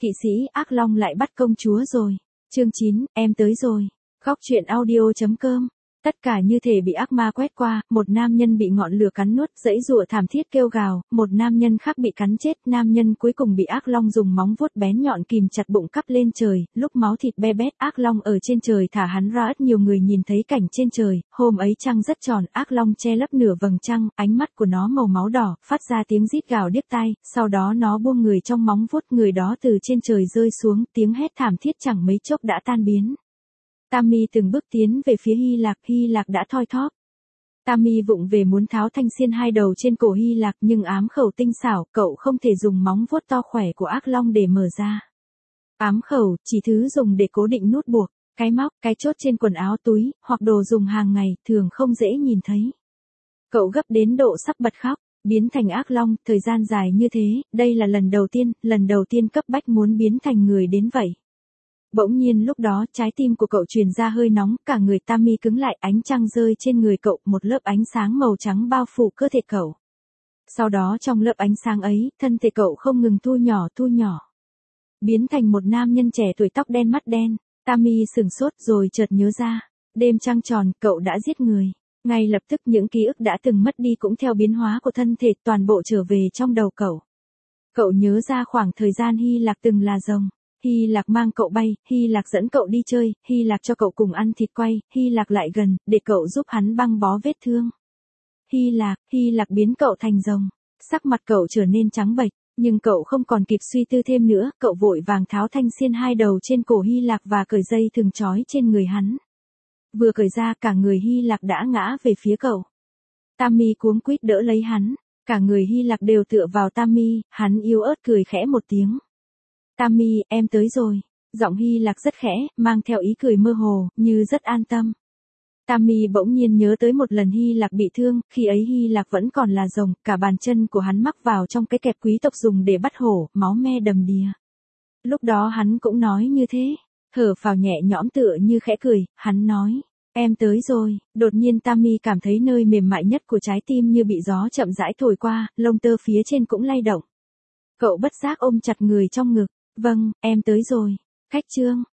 Kỵ sĩ ác long lại bắt công chúa rồi. Chương 9, em tới rồi. Góc truyện audio.com. Tất cả như thể bị ác ma quét qua, một nam nhân bị ngọn lửa cắn nuốt, giãy giụa thảm thiết kêu gào, một nam nhân khác bị cắn chết, nam nhân cuối cùng bị ác long dùng móng vuốt bén nhọn kìm chặt bụng cắp lên trời, lúc máu thịt be bét, ác long ở trên trời thả hắn ra. Rất nhiều người nhìn thấy cảnh trên trời, hôm ấy trăng rất tròn, ác long che lấp nửa vầng trăng, ánh mắt của nó màu máu đỏ, phát ra tiếng rít gào điếc tai, sau đó nó buông người trong móng vuốt, người đó từ trên trời rơi xuống, tiếng hét thảm thiết chẳng mấy chốc đã tan biến. Tammy từng bước tiến về phía Hy Lạc đã thoi thóp. Tammy vụng về muốn tháo thanh xiên hai đầu trên cổ Hy Lạc nhưng ám khẩu tinh xảo, cậu không thể dùng móng vuốt to khỏe của ác long để mở ra. Ám khẩu, chỉ thứ dùng để cố định nút buộc, cái móc, cái chốt trên quần áo túi, hoặc đồ dùng hàng ngày, thường không dễ nhìn thấy. Cậu gấp đến độ sắp bật khóc, biến thành ác long, thời gian dài như thế, đây là lần đầu tiên cấp bách muốn biến thành người đến vậy. Bỗng nhiên lúc đó trái tim của cậu truyền ra hơi nóng, cả người Tammy cứng lại, ánh trăng rơi trên người cậu, một lớp ánh sáng màu trắng bao phủ cơ thể cậu. Sau đó trong lớp ánh sáng ấy, thân thể cậu không ngừng thu nhỏ. Biến thành một nam nhân trẻ tuổi tóc đen mắt đen. Tammy sửng sốt rồi chợt nhớ ra. Đêm trăng tròn, cậu đã giết người. Ngay lập tức những ký ức đã từng mất đi cũng theo biến hóa của thân thể toàn bộ trở về trong đầu cậu. Cậu nhớ ra khoảng thời gian Hy Lạc từng là rồng. Hy Lạc mang cậu bay, Hy Lạc dẫn cậu đi chơi, Hy Lạc cho cậu cùng ăn thịt quay, Hy Lạc lại gần, để cậu giúp hắn băng bó vết thương. Hy Lạc biến cậu thành rồng. Sắc mặt cậu trở nên trắng bệch, nhưng cậu không còn kịp suy tư thêm nữa, cậu vội vàng tháo thanh xiên hai đầu trên cổ Hy Lạc và cởi dây thừng trói trên người hắn. Vừa cởi ra cả người Hy Lạc đã ngã về phía cậu. Tammy cuống quýt đỡ lấy hắn, cả người Hy Lạc đều tựa vào Tammy, hắn yếu ớt cười khẽ một tiếng. Tammy, em tới rồi. Giọng Hy Lạc rất khẽ, mang theo ý cười mơ hồ, như rất an tâm. Tammy bỗng nhiên nhớ tới một lần Hy Lạc bị thương, khi ấy Hy Lạc vẫn còn là rồng, cả bàn chân của hắn mắc vào trong cái kẹp quý tộc dùng để bắt hổ, máu me đầm đìa. Lúc đó hắn cũng nói như thế, thở phào nhẹ nhõm tựa như khẽ cười, hắn nói, em tới rồi. Đột nhiên Tammy cảm thấy nơi mềm mại nhất của trái tim như bị gió chậm rãi thổi qua, lông tơ phía trên cũng lay động. Cậu bất giác ôm chặt người trong ngực. Vâng, em tới rồi. Khách trương.